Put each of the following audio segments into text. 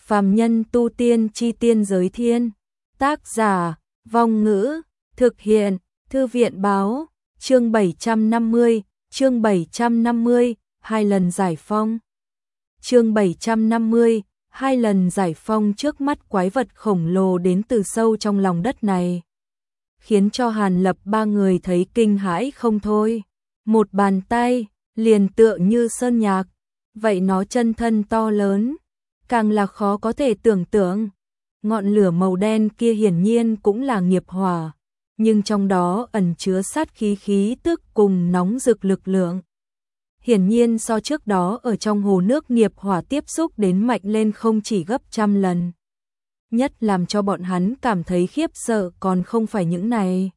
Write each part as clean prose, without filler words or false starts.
Phàm nhân tu tiên chi tiên giới thiên. Tác giả, Vong Ngữ, thực hiện, Thư viện báo, chương 750, chương 750, 2 lần giải phong. Chương 750, 2 lần giải phong. Trước mắt quái vật khổng lồ đến từ sâu trong lòng đất này, khiến cho Hàn Lập ba người thấy kinh hãi không thôi. Một bàn tay, liền tựa như sơn nhạc, vậy nó chân thân to lớn, càng là khó có thể tưởng tượng. Ngọn lửa màu đen kia hiển nhiên cũng là nghiệp hỏa, nhưng trong đó ẩn chứa sát khí tức cùng nóng rực lực lượng. Hiển nhiên so trước đó ở trong hồ nước nghiệp hỏa tiếp xúc đến mạnh lên không chỉ gấp trăm lần. Nhất làm cho bọn hắn cảm thấy khiếp sợ còn không phải những này,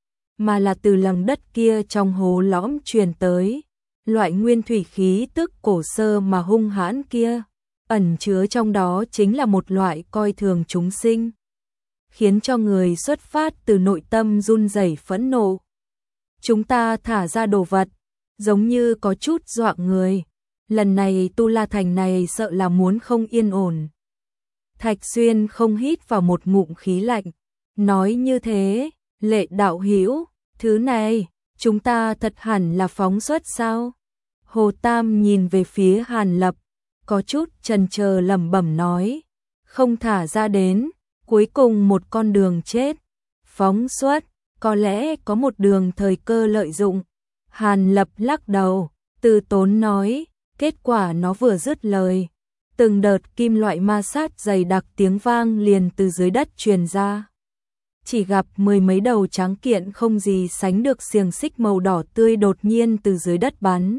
mà là từ lòng đất kia trong hồ lõm truyền tới, loại nguyên thủy khí tức cổ sơ mà hung hãn kia, ẩn chứa trong đó chính là một loại coi thường chúng sinh, khiến cho người xuất phát từ nội tâm run rẩy phẫn nộ. Chúng ta thả ra đồ vật, giống như có chút dọa người, lần này Tu La Thành này sợ là muốn không yên ổn. Thạch Xuyên không hít vào một ngụm khí lạnh, nói như thế, Lệ đạo hữu, thứ này, chúng ta thật hẳn là phóng xuất sao? Hồ Tam nhìn về phía Hàn Lập, có chút chần chờ lẩm bẩm nói, không thả ra đến, cuối cùng một con đường chết. Phóng xuất, có lẽ có một đường thời cơ lợi dụng. Hàn Lập lắc đầu, từ tốn nói, kết quả nó vừa dứt lời, từng đợt kim loại ma sát dày đặc tiếng vang liền từ dưới đất truyền ra. Chỉ gặp mười mấy đầu trắng kiện không gì sánh được xiềng xích màu đỏ tươi đột nhiên từ dưới đất bắn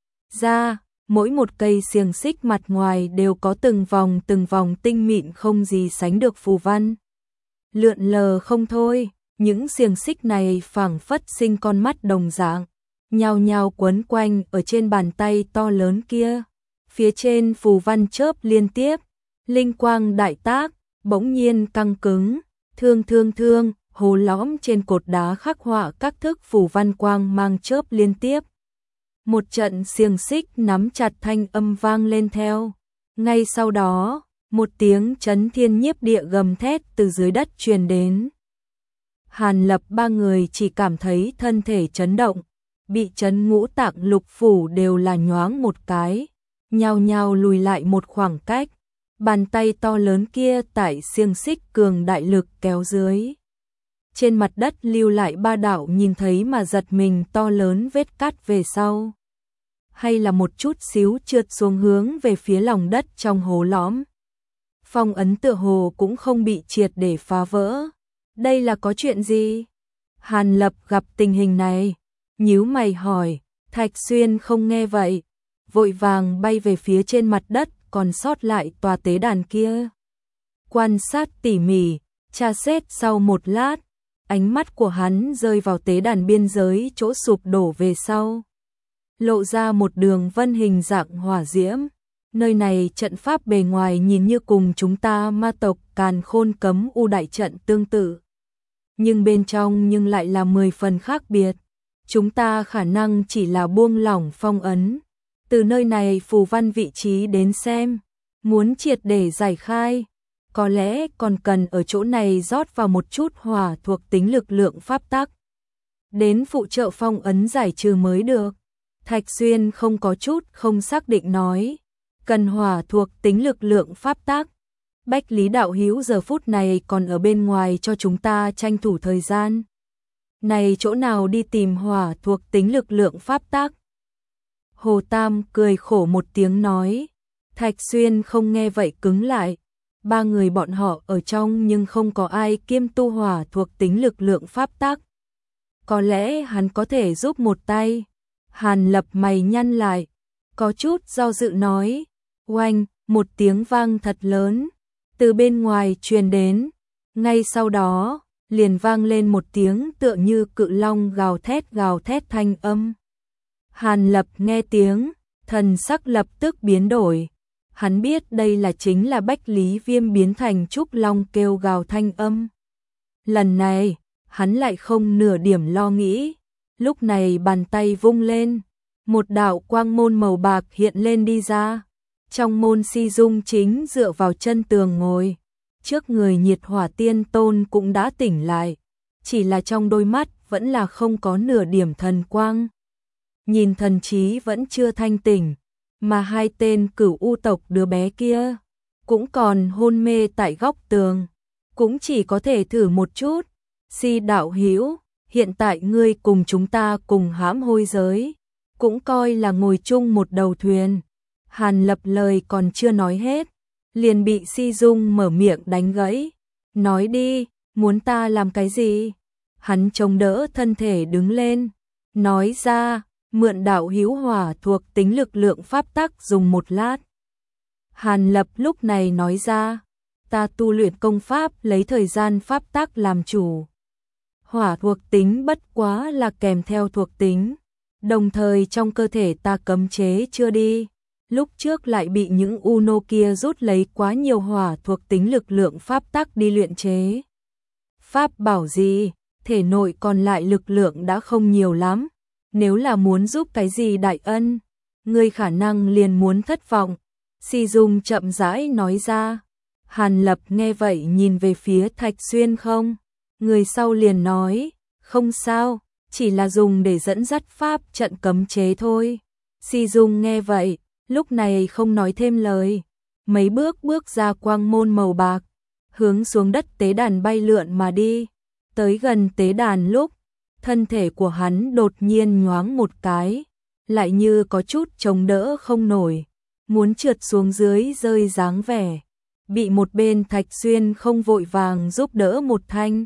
ra, mỗi một cây xiềng xích mặt ngoài đều có từng vòng tinh mịn không gì sánh được phù văn. Lượn lờ không thôi, những xiềng xích này phảng phất sinh con mắt đồng dạng, nhao nhao quấn quanh ở trên bàn tay to lớn kia. Phía trên phù văn chớp liên tiếp, linh quang đại tác, bỗng nhiên căng cứng, thương, hồ lõm trên cột đá khắc họa các thức phù văn quang mang chớp liên tiếp. Một trận xiềng xích nắm chặt thanh âm vang lên theo. Ngay sau đó, một tiếng chấn thiên nhiếp địa gầm thét từ dưới đất truyền đến. Hàn Lập ba người chỉ cảm thấy thân thể chấn động, bị chấn ngũ tạng lục phủ đều là nhoáng một cái, nhao nhao lùi lại một khoảng cách. Bàn tay to lớn kia tại xiềng xích cường đại lực kéo dưới, trên mặt đất lưu lại ba đạo nhìn thấy mà giật mình to lớn vết cắt về sau, hay là một chút xíu trượt xuống hướng về phía lòng đất trong hố lõm. Phong ấn tựa hồ cũng không bị triệt để phá vỡ. Đây là có chuyện gì? Hàn Lập gặp tình hình này, nhíu mày hỏi. Thạch Xuyên không nghe vậy, vội vàng bay về phía trên mặt đất còn sót lại tòa tế đàn kia. Quan sát tỉ mỉ, tra xét sau một lát, ánh mắt của hắn rơi vào tế đàn biên giới chỗ sụp đổ về sau, lộ ra một đường vân hình dạng hỏa diễm. Nơi này trận pháp bề ngoài nhìn như cùng chúng ta ma tộc Càn Khôn Cấm U đại trận tương tự, nhưng bên trong nhưng lại là 10 phần khác biệt. Chúng ta khả năng chỉ là buông lỏng phong ấn. Từ nơi này phù văn vị trí đến xem, muốn triệt để giải khai, có lẽ còn cần ở chỗ này rót vào một chút hỏa thuộc tính lực lượng pháp tắc, đến phụ trợ phong ấn giải trừ mới được. Thạch Xuyên không có chút không xác định nói, cần hỏa thuộc tính lực lượng pháp tắc. Bách Lý đạo hữu giờ phút này còn ở bên ngoài cho chúng ta tranh thủ thời gian. Này chỗ nào đi tìm hỏa thuộc tính lực lượng pháp tắc? Hồ Tam cười khổ một tiếng nói. Thạch Xuyên không nghe vậy cứng lại. Ba người bọn họ ở trong nhưng không có ai kiêm tu hỏa thuộc tính lực lượng pháp tắc. Có lẽ hắn có thể giúp một tay. Hàn Lập mày nhăn lại, có chút do dự nói. Oanh, một tiếng vang thật lớn từ bên ngoài truyền đến. Ngay sau đó, liền vang lên một tiếng tựa như cự long gào thét thanh âm. Hàn Lập nghe tiếng, thần sắc lập tức biến đổi. Hắn biết đây là chính là Bách Lý Viêm biến thành trúc long kêu gào thanh âm. Lần này, hắn lại không nửa điểm lo nghĩ. Lúc này bàn tay vung lên, một đạo quang môn màu bạc hiện lên đi ra. Trong môn Si Dung chính dựa vào chân tường ngồi, trước người Nhiệt Hỏa Tiên Tôn cũng đã tỉnh lại, chỉ là trong đôi mắt vẫn là không có nửa điểm thần quang. Nhìn thần trí vẫn chưa thanh tỉnh, mà hai tên Cửu U tộc đứa bé kia cũng còn hôn mê tại góc tường, cũng chỉ có thể thử một chút. Si đạo hữu, hiện tại ngươi cùng chúng ta cùng hãm hôi giới, cũng coi là ngồi chung một đầu thuyền. Hàn Lập lời còn chưa nói hết, liền bị Si Dung mở miệng đánh gãy. Nói đi, muốn ta làm cái gì? Hắn chống đỡ thân thể đứng lên, nói ra, mượn đạo hữu hỏa thuộc tính lực lượng pháp tắc dùng một lát. Hàn Lập lúc này nói ra, ta tu luyện công pháp lấy thời gian pháp tắc làm chủ. Hỏa thuộc tính bất quá là kèm theo thuộc tính, đồng thời trong cơ thể ta cấm chế chưa đi. Lúc trước lại bị những Uno kia rút lấy quá nhiều hỏa thuộc tính lực lượng pháp tắc đi luyện chế. Pháp bảo gì, thể nội còn lại lực lượng đã không nhiều lắm. Nếu là muốn giúp cái gì đại ân, ngươi khả năng liền muốn thất vọng. Si Dung chậm rãi nói ra. Hàn Lập nghe vậy nhìn về phía Thạch Xuyên không. Người sau liền nói, không sao, chỉ là dùng để dẫn dắt pháp trận cấm chế thôi. Si Dung nghe vậy, lúc này không nói thêm lời. Mấy bước ra quang môn màu bạc, hướng xuống đất tế đàn bay lượn mà đi. Tới gần tế đàn lúc, thân thể của hắn đột nhiên nhoáng một cái, lại như có chút chống đỡ không nổi, muốn trượt xuống dưới rơi dáng vẻ. Bị một bên Thạch Xuyên không vội vàng giúp đỡ một thanh.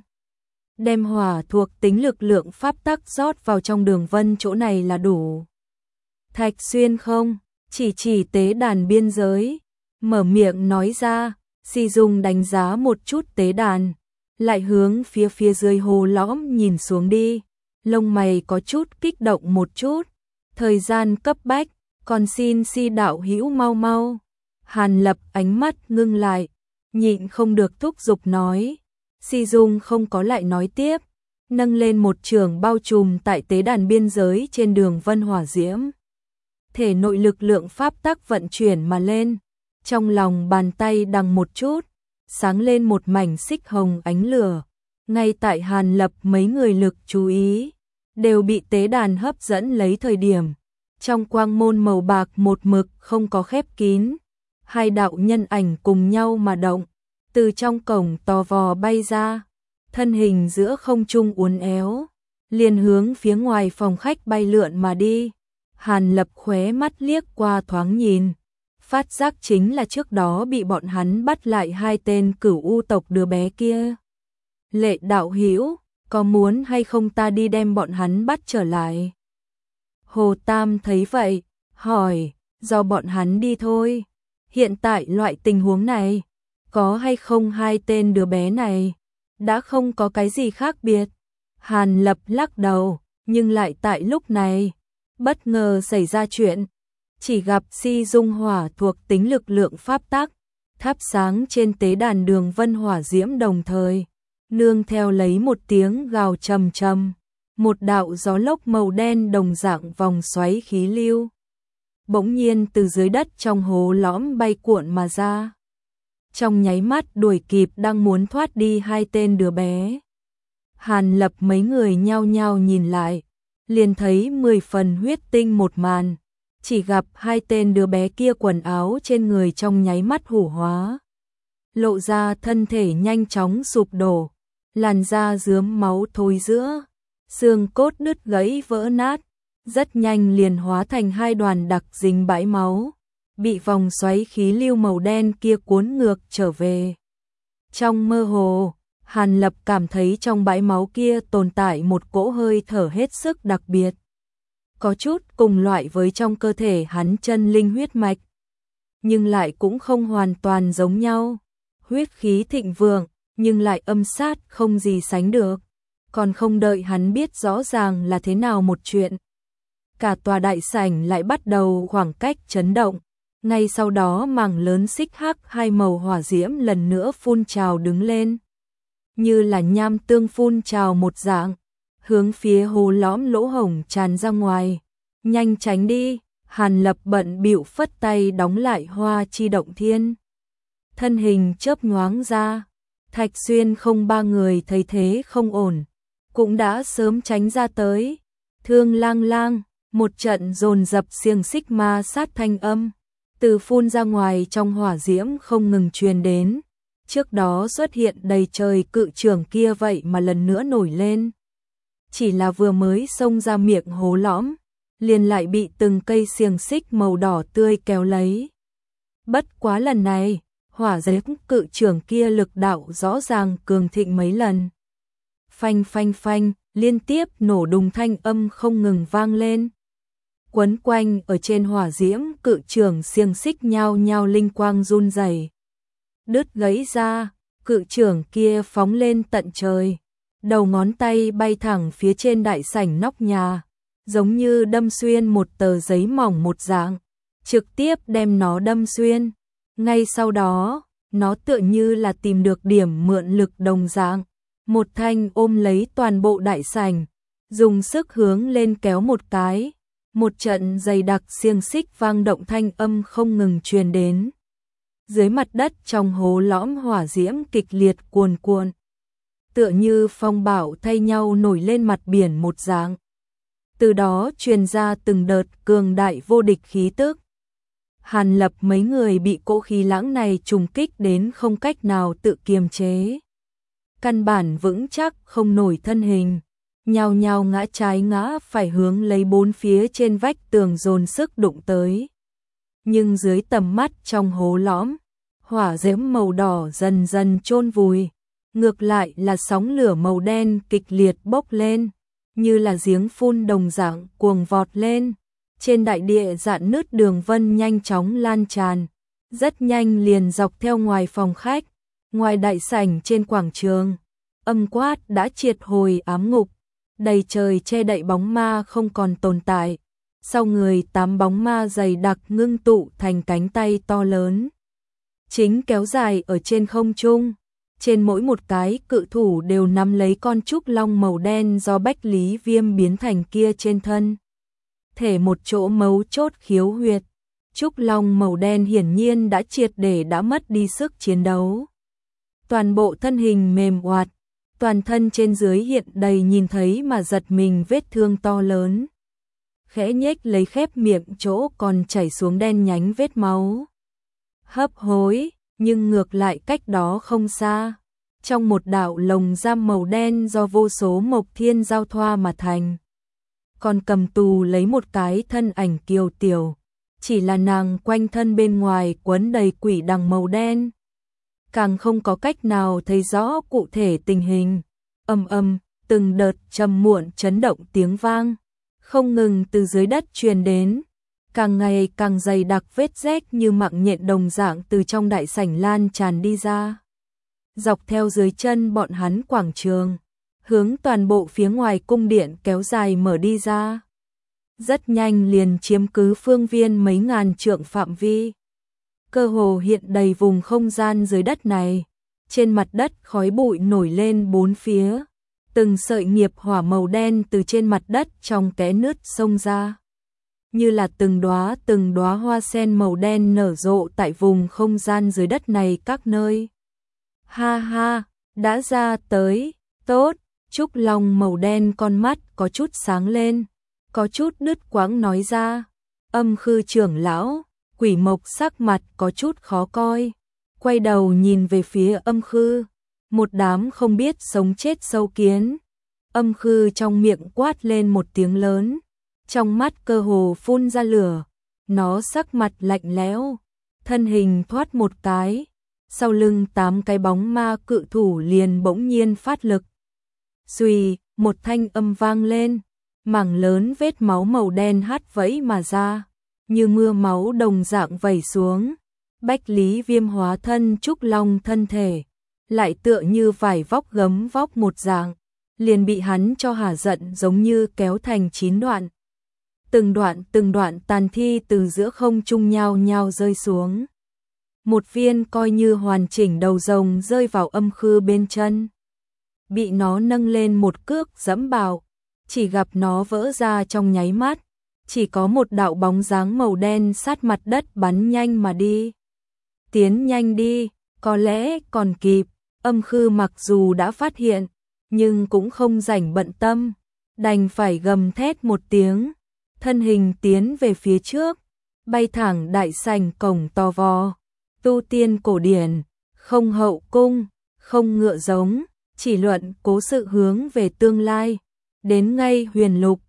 Đem hỏa thuộc tính lực lượng pháp tắc rót vào trong đường vân chỗ này là đủ. Thạch Xuyên không, chỉ tế đàn biên giới, mở miệng nói ra. Si Dung đánh giá một chút tế đàn, lại hướng phía dưới hồ lõm nhìn xuống đi, lông mày có chút kích động một chút. Thời gian cấp bách, còn xin Si đạo hữu mau mau. Hàn Lập ánh mắt ngưng lại, nhịn không được thúc giục nói. Si Dung không có lại nói tiếp, nâng lên một trường bao trùm tại tế đàn biên giới trên đường vân hỏa diễm. Thể nội lực lượng pháp tắc vận chuyển mà lên, trong lòng bàn tay đằng một chút, sáng lên một mảnh xích hồng ánh lửa. Ngay tại Hàn Lập mấy người lực chú ý, đều bị tế đàn hấp dẫn lấy thời điểm. Trong quang môn màu bạc một mực không có khép kín, hai đạo nhân ảnh cùng nhau mà động, từ trong cổng to vò bay ra, thân hình giữa không trung uốn éo, liền hướng phía ngoài phòng khách bay lượn mà đi. Hàn Lập khóe mắt liếc qua thoáng nhìn, phát giác chính là trước đó bị bọn hắn bắt lại hai tên Cửu U tộc đứa bé kia. Lệ đạo hữu, có muốn hay không ta đi đem bọn hắn bắt trở lại? Hồ Tam thấy vậy, hỏi, do bọn hắn đi thôi. Hiện tại loại tình huống này, có hay không hai tên đứa bé này, đã không có cái gì khác biệt. Hàn Lập lắc đầu, nhưng lại tại lúc này, bất ngờ xảy ra chuyện. Chỉ gặp Si Dung hỏa thuộc tính lực lượng pháp tắc, thắp sáng trên tế đàn đường vân hỏa diễm, đồng thời nương theo lấy một tiếng gào trầm trầm, một đạo gió lốc màu đen đồng dạng vòng xoáy khí lưu bỗng nhiên từ dưới đất trong hố lõm bay cuộn mà ra. Trong nháy mắt đuổi kịp đang muốn thoát đi hai tên đứa bé. Hàn Lập mấy người nhao nhao nhìn lại, liền thấy 10 phần huyết tinh một màn. Chỉ gặp hai tên đứa bé kia quần áo trên người trong nháy mắt hủ hóa, lộ ra thân thể nhanh chóng sụp đổ, làn da rướm máu thối rữa, xương cốt đứt gãy vỡ nát, rất nhanh liền hóa thành hai đoàn đặc dính bãi máu, bị vòng xoáy khí lưu màu đen kia cuốn ngược trở về. Trong mơ hồ, Hàn Lập cảm thấy trong bãi máu kia tồn tại một cỗ hơi thở hết sức đặc biệt, có chút cùng loại với trong cơ thể hắn chân linh huyết mạch, nhưng lại cũng không hoàn toàn giống nhau. Huyết khí thịnh vượng, nhưng lại âm sát không gì sánh được. Còn không đợi hắn biết rõ ràng là thế nào một chuyện, cả tòa đại sảnh lại bắt đầu khoảng cách chấn động. Ngay sau đó mảng lớn xích hắc hai màu hỏa diễm lần nữa phun trào đứng lên, như là nham tương phun trào một dạng, hướng phía hồ lõm lỗ hổng tràn ra ngoài. Nhanh tránh đi! Hàn Lập bận bịu phất tay đóng lại Hoa Chi Động Thiên. Thân hình chớp nhoáng ra, Thạch Xuyên không ba người thấy thế không ổn, cũng đã sớm tránh ra tới. Thương lang lang, một trận dồn dập xiềng xích ma sát thanh âm, từ phun ra ngoài trong hỏa diễm không ngừng truyền đến. Trước đó xuất hiện đầy trời cự trưởng kia vậy mà lần nữa nổi lên. Chỉ là vừa mới xông ra miệng hố lõm, liền lại bị từng cây xiềng xích màu đỏ tươi kéo lấy. Bất quá lần này, hỏa diễm cự trưởng kia lực đạo rõ ràng cường thịnh mấy lần. Phanh phanh phanh, liên tiếp nổ đùng thanh âm không ngừng vang lên. Quấn quanh ở trên hỏa diễm cự trưởng xiềng xích nhao nhao linh quang run rẩy. Đứt gãy ra, cự trưởng kia phóng lên tận trời. Đầu ngón tay bay thẳng phía trên đại sảnh nóc nhà, giống như đâm xuyên một tờ giấy mỏng một dạng, trực tiếp đem nó đâm xuyên. Ngay sau đó, nó tựa như là tìm được điểm mượn lực đồng dạng, một thanh ôm lấy toàn bộ đại sảnh, dùng sức hướng lên kéo một cái, một trận dày đặc xiềng xích vang động thanh âm không ngừng truyền đến. Dưới mặt đất trong hố lõm hỏa diễm kịch liệt cuồn cuộn, tựa như phong bão thay nhau nổi lên mặt biển một dạng. Từ đó truyền ra từng đợt cường đại vô địch khí tức. Hàn Lập mấy người bị cỗ khí lãng này trùng kích đến không cách nào tự kiềm chế. Căn bản vững chắc không nổi thân hình, nhao nhao ngã trái ngã phải hướng lấy bốn phía trên vách tường dồn sức đụng tới. Nhưng dưới tầm mắt trong hố lõm, hỏa diễm màu đỏ dần dần chôn vùi, ngược lại là sóng lửa màu đen kịch liệt bốc lên, như là giếng phun đồng dạng cuồng vọt lên. Trên đại địa rạn nứt đường vân nhanh chóng lan tràn, rất nhanh liền dọc theo ngoài phòng khách, ngoài đại sảnh trên quảng trường. Âm quát đã triệt hồi ám ngục, đầy trời che đậy bóng ma không còn tồn tại. Sau người 8 bóng ma dày đặc ngưng tụ thành cánh tay to lớn, chính kéo dài ở trên không trung. Trên mỗi một cái cự thủ đều nắm lấy con trúc long màu đen do Bách Lý Viêm biến thành kia trên thân thể một chỗ mấu chốt khiếu huyệt. Trúc long màu đen hiển nhiên đã triệt để đã mất đi sức chiến đấu. Toàn bộ thân hình mềm oạt, toàn thân trên dưới hiện đầy nhìn thấy mà giật mình vết thương to lớn. Khẽ nhếch lấy khép miệng chỗ còn chảy xuống đen nhánh vết máu. Hấp hối, nhưng ngược lại cách đó không xa, trong một đạo lồng giam màu đen do vô số mộc thiên giao thoa mà thành, còn cầm tù lấy một cái thân ảnh kiều tiểu, chỉ là nàng quanh thân bên ngoài quấn đầy quỷ đằng màu đen, càng không có cách nào thấy rõ cụ thể tình hình. Ầm ầm, từng đợt trầm muộn chấn động tiếng vang không ngừng từ dưới đất truyền đến, càng ngày càng dày đặc vết rách như mạng nhện đồng dạng từ trong đại sảnh lan tràn đi ra. Dọc theo dưới chân bọn hắn quảng trường, hướng toàn bộ phía ngoài cung điện kéo dài mở đi ra. Rất nhanh liền chiếm cứ phương viên mấy ngàn trượng phạm vi. Cơ hồ hiện đầy vùng không gian dưới đất này. Trên mặt đất khói bụi nổi lên bốn phía. Từng sợi nghiệp hỏa màu đen từ trên mặt đất trong kẽ nứt xông ra, như là từng đóa hoa sen màu đen nở rộ tại vùng không gian dưới đất này các nơi. Ha ha, đã ra tới, tốt. Trúc long màu đen con mắt có chút sáng lên, có chút đứt quãng nói ra. Âm Khư trưởng lão, Quỷ Mộc sắc mặt có chút khó coi, quay đầu nhìn về phía Âm Khư, một đám không biết sống chết sâu kiến. Âm Khư trong miệng quát lên một tiếng lớn, trong mắt cơ hồ phun ra lửa, nó sắc mặt lạnh lẽo, thân hình thoát một cái, sau lưng 8 cái bóng ma cự thủ liền bỗng nhiên phát lực. Xuy, một thanh âm vang lên, mảng lớn vết máu màu đen hắt vẫy mà ra, như mưa máu đồng dạng vẩy xuống. Bách Lý Viêm hóa thân trúc long thân thể, lại tựa như vải vóc gấm vóc một dạng, liền bị hắn cho hả giận giống như kéo thành 9 đoạn. Từng đoạn tàn thi từ giữa không trung nhao nhao rơi xuống. Một viên coi như hoàn chỉnh đầu rồng rơi vào Âm Khư bên chân, bị nó nâng lên một cước giẫm vào, chỉ gặp nó vỡ ra trong nháy mắt, chỉ có một đạo bóng dáng màu đen sát mặt đất bắn nhanh mà đi. Tiến nhanh đi, có lẽ còn kịp. Âm Khư mặc dù đã phát hiện, nhưng cũng không rảnh bận tâm, đành phải gầm thét một tiếng, thân hình tiến về phía trước, bay thẳng đại sảnh cổng to vò. Tu tiên cổ điển, không hậu cung, không ngựa giống, chỉ luận cố sự hướng về tương lai. Đến ngay Huyền Lục,